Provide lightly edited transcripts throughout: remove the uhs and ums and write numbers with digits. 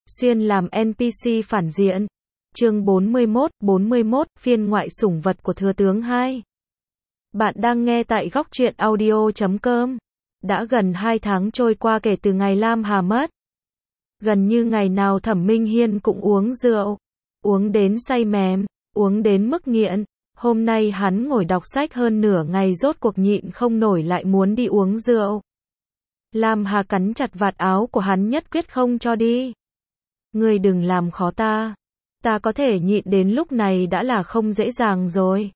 Xuyên làm NPC phản diện. Chương 41, phiên ngoại sủng vật của Thừa tướng 2. Bạn đang nghe tại góc truyện audio.com. Đã gần 2 tháng trôi qua kể từ ngày Lam Hà mất. Gần như ngày nào Thẩm Minh Hiên cũng uống rượu. Uống đến say mềm, uống đến mức nghiện. Hôm nay hắn ngồi đọc sách hơn nửa ngày rốt cuộc nhịn không nổi lại muốn đi uống rượu. Lam Hà cắn chặt vạt áo của hắn nhất quyết không cho đi. Ngươi đừng làm khó ta. Ta có thể nhịn đến lúc này đã là không dễ dàng rồi.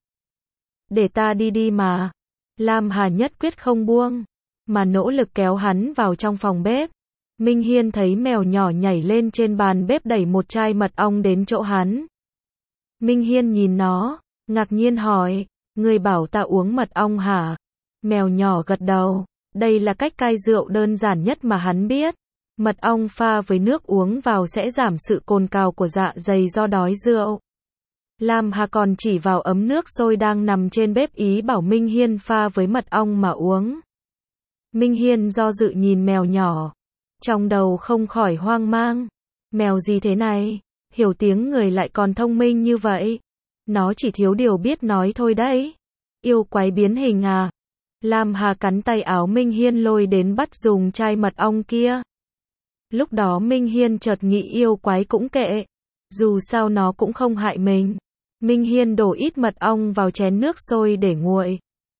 Để ta đi mà. Lam Hà nhất quyết không buông, mà nỗ lực kéo hắn vào trong phòng bếp. Minh Hiên thấy mèo nhỏ nhảy lên trên bàn bếp đẩy một chai mật ong đến chỗ hắn. Minh Hiên nhìn nó, ngạc nhiên hỏi, ngươi bảo ta uống mật ong hả? Mèo nhỏ gật đầu, đây là cách cai rượu đơn giản nhất mà hắn biết. Mật ong pha với nước uống vào sẽ giảm sự cồn cào của dạ dày do đói rượu. Lam Hà còn chỉ vào ấm nước sôi đang nằm trên bếp ý bảo Minh Hiên pha với mật ong mà uống. Minh Hiên do dự nhìn mèo nhỏ, trong đầu không khỏi hoang mang. Mèo gì thế này, hiểu tiếng người lại còn thông minh như vậy. Nó chỉ thiếu điều biết nói thôi đấy. Yêu quái biến hình à? Lam Hà cắn tay áo Minh Hiên lôi đến bắt dùng chai mật ong kia. Lúc đó Minh Hiên chợt nghĩ yêu quái cũng kệ, dù sao nó cũng không hại mình. Minh Hiên đổ ít mật ong vào chén nước sôi để nguội.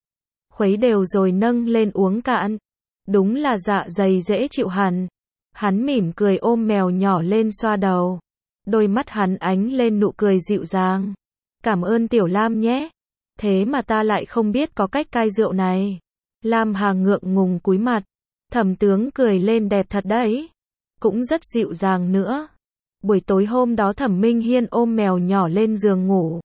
Khuấy đều rồi nâng lên uống cạn. Đúng là dạ dày dễ chịu hẳn. Hắn mỉm cười ôm mèo nhỏ lên xoa đầu. Đôi mắt hắn ánh lên nụ cười dịu dàng. Cảm ơn Tiểu Lam nhé. Thế mà ta lại không biết có cách cai rượu này. Lam Hà ngượng ngùng cúi mặt. Thẩm tướng cười lên đẹp thật đấy. Cũng rất dịu dàng nữa. Buổi tối hôm đó Thẩm Minh Hiên ôm mèo nhỏ lên giường ngủ.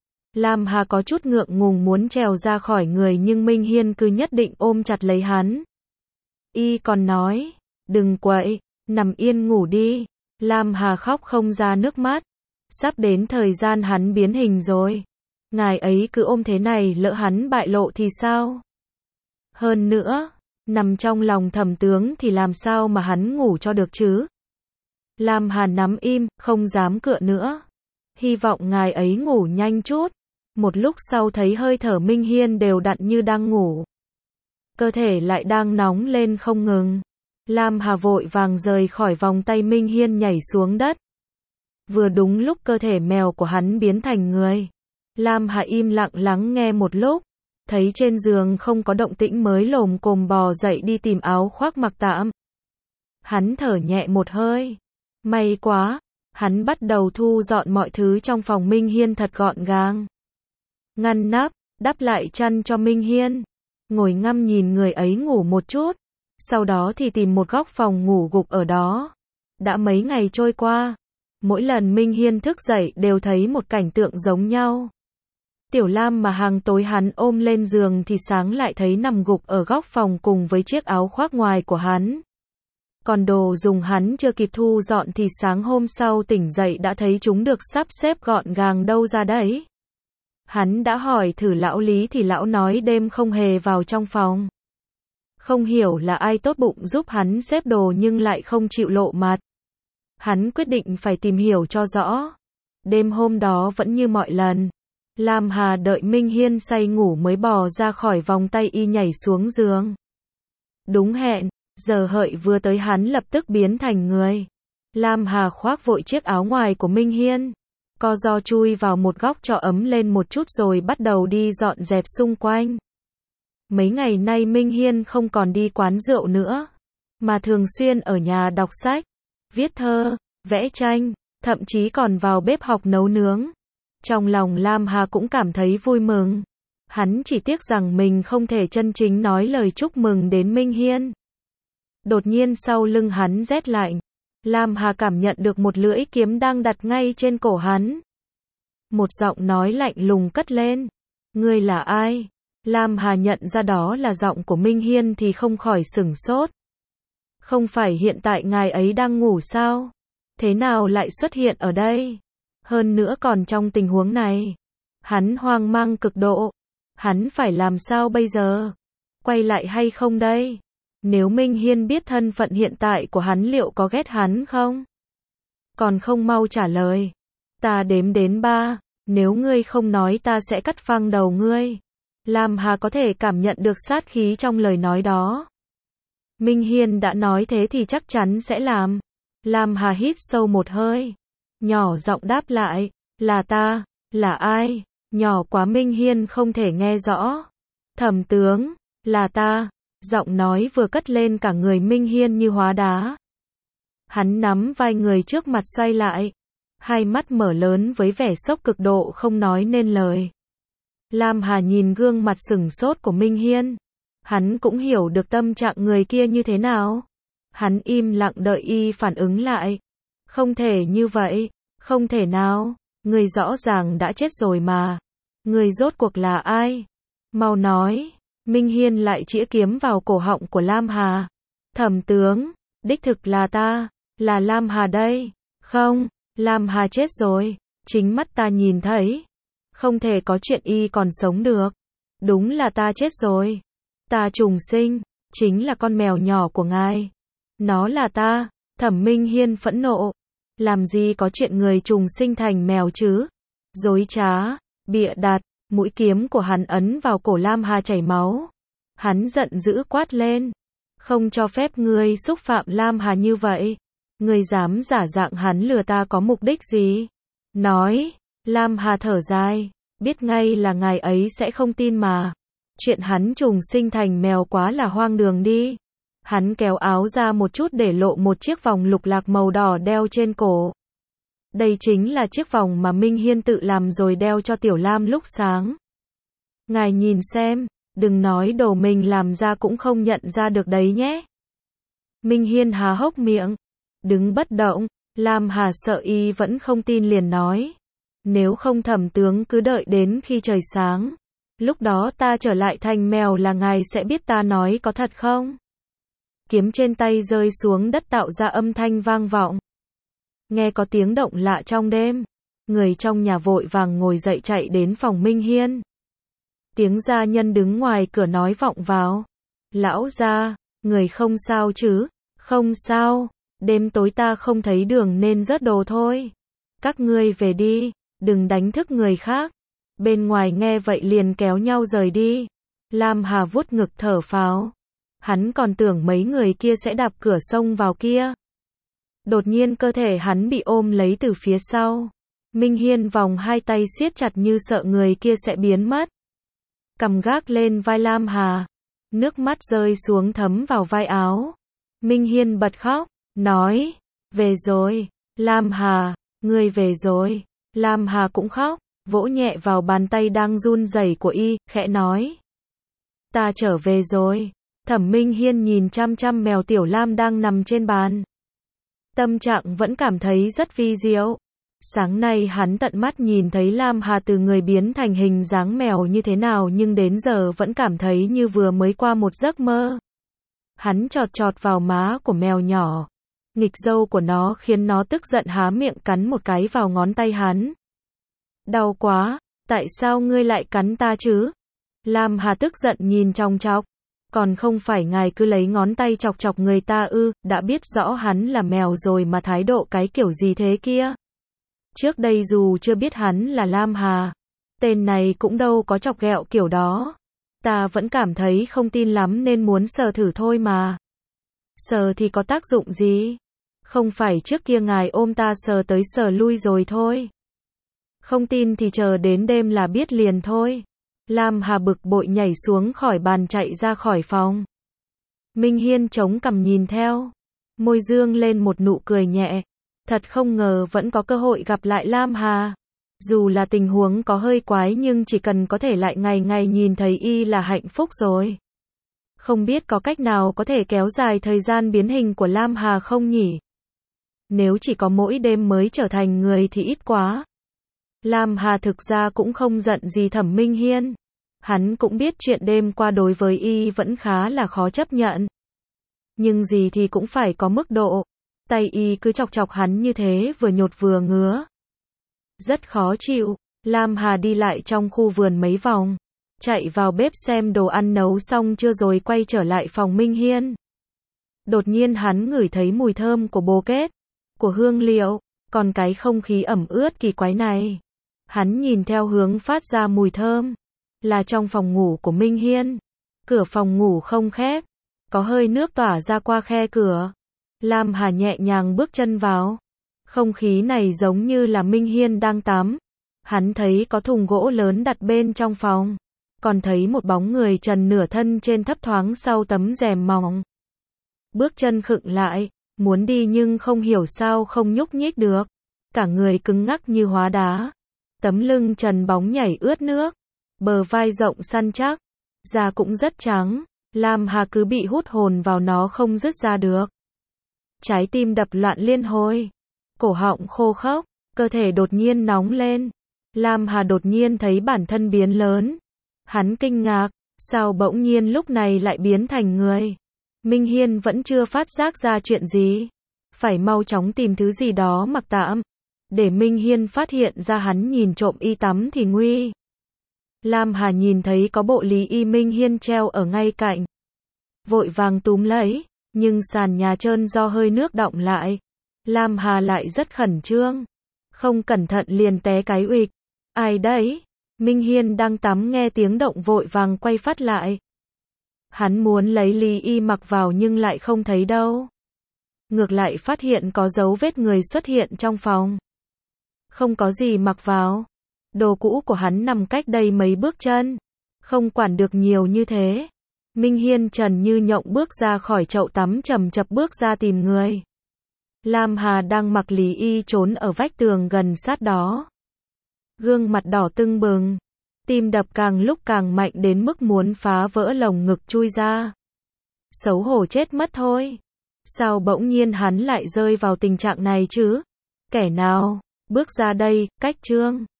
Lam Hà có chút ngượng ngùng muốn trèo ra khỏi người nhưng Minh Hiên cứ nhất định ôm chặt lấy hắn. Y còn nói, đừng quậy, nằm yên ngủ đi. Lam Hà khóc không ra nước mắt. Sắp đến thời gian hắn biến hình rồi. Ngài ấy cứ ôm thế này lỡ hắn bại lộ thì sao? Hơn nữa, nằm trong lòng Thẩm tướng thì làm sao mà hắn ngủ cho được chứ? Lam Hà nắm im, không dám cựa nữa. Hy vọng ngài ấy ngủ nhanh chút. Một lúc sau thấy hơi thở Minh Hiên đều đặn như đang ngủ. Cơ thể lại đang nóng lên không ngừng. Lam Hà vội vàng rời khỏi vòng tay Minh Hiên nhảy xuống đất. Vừa đúng lúc cơ thể mèo của hắn biến thành người. Lam Hà im lặng lắng nghe một lúc. Thấy trên giường không có động tĩnh mới lồm cồm bò dậy đi tìm áo khoác mặc tạm. Hắn thở nhẹ một hơi. May quá, hắn bắt đầu thu dọn mọi thứ trong phòng Minh Hiên thật gọn gàng. Ngăn nắp, đắp lại chăn cho Minh Hiên. Ngồi ngắm nhìn người ấy ngủ một chút. Sau đó thì tìm một góc phòng ngủ gục ở đó. Đã mấy ngày trôi qua. Mỗi lần Minh Hiên thức dậy đều thấy một cảnh tượng giống nhau. Tiểu Lam mà hàng tối hắn ôm lên giường thì sáng lại thấy nằm gục ở góc phòng cùng với chiếc áo khoác ngoài của hắn. Còn đồ dùng hắn chưa kịp thu dọn thì sáng hôm sau tỉnh dậy đã thấy chúng được sắp xếp gọn gàng đâu ra đấy. Hắn đã hỏi thử lão Lý thì lão nói đêm không hề vào trong phòng. Không hiểu là ai tốt bụng giúp hắn xếp đồ nhưng lại không chịu lộ mặt. Hắn quyết định phải tìm hiểu cho rõ. Đêm hôm đó vẫn như mọi lần. Lam Hà đợi Minh Hiên say ngủ mới bò ra khỏi vòng tay y nhảy xuống giường. Đúng hẹn, giờ hợi vừa tới hắn lập tức biến thành người. Lam Hà khoác vội chiếc áo ngoài của Minh Hiên. Co ro chui vào một góc cho ấm lên một chút rồi bắt đầu đi dọn dẹp xung quanh. Mấy ngày nay Minh Hiên không còn đi quán rượu nữa, mà thường xuyên ở nhà đọc sách, viết thơ, vẽ tranh, thậm chí còn vào bếp học nấu nướng. Trong lòng Lam Hà cũng cảm thấy vui mừng. Hắn chỉ tiếc rằng mình không thể chân chính nói lời chúc mừng đến Minh Hiên. Đột nhiên sau lưng hắn rét lạnh. Lam Hà cảm nhận được một lưỡi kiếm đang đặt ngay trên cổ hắn. Một giọng nói lạnh lùng cất lên. Ngươi là ai? Lam Hà nhận ra đó là giọng của Minh Hiên thì không khỏi sửng sốt. Không phải hiện tại ngài ấy đang ngủ sao? Thế nào lại xuất hiện ở đây? Hơn nữa còn trong tình huống này. Hắn hoang mang cực độ. Hắn phải làm sao bây giờ? Quay lại hay không đây? Nếu Minh Hiên biết thân phận hiện tại của hắn liệu có ghét hắn không? còn không mau trả lời. Ta đếm đến 3, nếu ngươi không nói ta sẽ cắt phăng đầu ngươi. Lam Hà có thể cảm nhận được sát khí trong lời nói đó. Minh Hiên đã nói thế thì chắc chắn sẽ làm. Lam Hà hít sâu một hơi, nhỏ giọng đáp lại, là ta, là ai? Nhỏ quá Minh Hiên không thể nghe rõ. Thẩm tướng, là ta. Giọng nói vừa cất lên cả người Minh Hiên như hóa đá. Hắn nắm vai người trước mặt xoay lại, hai mắt mở lớn với vẻ sốc cực độ không nói nên lời. Lam Hà nhìn gương mặt sừng sốt của Minh Hiên. Hắn cũng hiểu được tâm trạng người kia như thế nào. Hắn im lặng đợi y phản ứng lại. Không thể như vậy, không thể nào, người rõ ràng đã chết rồi mà. Người rốt cuộc là ai? Mau nói. Minh Hiên lại chĩa kiếm vào cổ họng của Lam Hà. Thẩm tướng, đích thực là ta, là Lam Hà đây. Không, Lam Hà chết rồi, chính mắt ta nhìn thấy. Không thể có chuyện y còn sống được. Đúng là ta chết rồi. Ta trùng sinh, chính là con mèo nhỏ của ngài. Nó là ta. Thẩm Minh Hiên phẫn nộ. Làm gì có chuyện người trùng sinh thành mèo chứ? Dối trá, bịa đặt, mũi kiếm của hắn ấn vào cổ Lam Hà chảy máu. Hắn giận dữ quát lên. Không cho phép ngươi xúc phạm Lam Hà như vậy. Ngươi dám giả dạng hắn lừa ta có mục đích gì? Nói. Lam Hà thở dài, biết ngay là ngài ấy sẽ không tin mà. Chuyện hắn trùng sinh thành mèo quá là hoang đường đi. Hắn kéo áo ra một chút để lộ một chiếc vòng lục lạc màu đỏ đeo trên cổ. Đây chính là chiếc vòng mà Minh Hiên tự làm rồi đeo cho Tiểu Lam lúc sáng. Ngài nhìn xem, đừng nói đồ mình làm ra cũng không nhận ra được đấy nhé. Minh Hiên há hốc miệng, đứng bất động. Lam Hà sợ y vẫn không tin liền nói. Nếu không Thẩm tướng cứ đợi đến khi trời sáng. Lúc đó ta trở lại thành mèo là ngài sẽ biết ta nói có thật không? Kiếm trên tay rơi xuống đất tạo ra âm thanh vang vọng. Nghe có tiếng động lạ trong đêm. Người trong nhà vội vàng ngồi dậy chạy đến phòng Minh Hiên. Tiếng gia nhân đứng ngoài cửa nói vọng vào. Lão gia, người không sao chứ? Không sao, đêm tối ta không thấy đường nên rớt đồ thôi. Các ngươi về đi, đừng đánh thức người khác. Bên ngoài nghe vậy liền kéo nhau rời đi. Lam Hà vuốt ngực thở phào. Hắn còn tưởng mấy người kia sẽ đạp cửa xông vào kia. Đột nhiên cơ thể hắn bị ôm lấy từ phía sau. Minh Hiên vòng hai tay siết chặt như sợ người kia sẽ biến mất. Cầm gác lên vai Lam Hà. Nước mắt rơi xuống thấm vào vai áo. Minh Hiên bật khóc, nói, về rồi, Lam Hà, ngươi về rồi. Lam Hà cũng khóc, vỗ nhẹ vào bàn tay đang run rẩy của y, khẽ nói. Ta trở về rồi. Thẩm Minh Hiên nhìn chăm chăm mèo Tiểu Lam đang nằm trên bàn. Tâm trạng vẫn cảm thấy rất vi diệu. Sáng nay hắn tận mắt nhìn thấy Lam Hà từ người biến thành hình dáng mèo như thế nào nhưng đến giờ vẫn cảm thấy như vừa mới qua một giấc mơ. Hắn chọt chọt vào má của mèo nhỏ. Nghịch dâu của nó khiến nó tức giận há miệng cắn một cái vào ngón tay hắn. Đau quá, tại sao ngươi lại cắn ta chứ? Lam Hà tức giận nhìn chòng chọc. Còn không phải ngài cứ lấy ngón tay chọc chọc người ta ư, đã biết rõ hắn là mèo rồi mà thái độ cái kiểu gì thế kia. Trước đây dù chưa biết hắn là Lam Hà, tên này cũng đâu có chọc ghẹo kiểu đó. Ta vẫn cảm thấy không tin lắm nên muốn sờ thử thôi mà. Sờ thì có tác dụng gì? Không phải trước kia ngài ôm ta sờ tới sờ lui rồi thôi. Không tin thì chờ đến đêm là biết liền thôi. Lam Hà bực bội nhảy xuống khỏi bàn chạy ra khỏi phòng. Minh Hiên chống cằm nhìn theo. Môi dương lên một nụ cười nhẹ. Thật không ngờ vẫn có cơ hội gặp lại Lam Hà. Dù là tình huống có hơi quái nhưng chỉ cần có thể lại ngày ngày nhìn thấy y là hạnh phúc rồi. Không biết có cách nào có thể kéo dài thời gian biến hình của Lam Hà không nhỉ? Nếu chỉ có mỗi đêm mới trở thành người thì ít quá. Lam Hà thực ra cũng không giận gì Thẩm Minh Hiên. Hắn cũng biết chuyện đêm qua đối với y vẫn khá là khó chấp nhận. Nhưng gì thì cũng phải có mức độ. Tay y cứ chọc chọc hắn như thế vừa nhột vừa ngứa. Rất khó chịu. Lam Hà đi lại trong khu vườn mấy vòng. Chạy vào bếp xem đồ ăn nấu xong chưa rồi quay trở lại phòng Minh Hiên. Đột nhiên hắn ngửi thấy mùi thơm của bồ kết, của hương liệu. Còn cái không khí ẩm ướt kỳ quái này. Hắn nhìn theo hướng phát ra mùi thơm. Là trong phòng ngủ của Minh Hiên. Cửa phòng ngủ không khép. Có hơi nước tỏa ra qua khe cửa. Lam Hà nhẹ nhàng bước chân vào. Không khí này giống như là Minh Hiên đang tắm. Hắn thấy có thùng gỗ lớn đặt bên trong phòng. Còn thấy một bóng người trần nửa thân trên thấp thoáng sau tấm rèm mỏng. Bước chân khựng lại, muốn đi nhưng không hiểu sao không nhúc nhích được. Cả người cứng ngắc như hóa đá. Tấm lưng trần bóng nhảy ướt nước. Bờ vai rộng săn chắc. Da cũng rất trắng. Lam Hà cứ bị hút hồn vào nó không dứt ra được. Trái tim đập loạn liên hồi. Cổ họng khô khốc. Cơ thể đột nhiên nóng lên. Lam Hà đột nhiên thấy bản thân biến lớn. Hắn kinh ngạc. Sao bỗng nhiên lúc này lại biến thành người? Minh Hiên vẫn chưa phát giác ra chuyện gì. Phải mau chóng tìm thứ gì đó mặc tạm. Để Minh Hiên phát hiện ra hắn nhìn trộm y tắm thì nguy. Lam Hà nhìn thấy có bộ lý y Minh Hiên treo ở ngay cạnh. Vội vàng túm lấy, nhưng sàn nhà trơn do hơi nước đọng lại. Lam Hà lại rất khẩn trương. Không cẩn thận liền té cái uịch. Ai đấy? Minh Hiên đang tắm nghe tiếng động vội vàng quay phát lại. Hắn muốn lấy lý y mặc vào nhưng lại không thấy đâu. Ngược lại phát hiện có dấu vết người xuất hiện trong phòng. Không có gì mặc vào. Đồ cũ của hắn nằm cách đây mấy bước chân. Không quản được nhiều như thế. Minh Hiên trần như nhộng bước ra khỏi chậu tắm chầm chập bước ra tìm người. Lam Hà đang mặc lý y trốn ở vách tường gần sát đó. Gương mặt đỏ tưng bừng. Tim đập càng lúc càng mạnh đến mức muốn phá vỡ lồng ngực chui ra. Xấu hổ chết mất thôi. Sao bỗng nhiên hắn lại rơi vào tình trạng này chứ? Kẻ nào? Bước ra đây, cách Trương.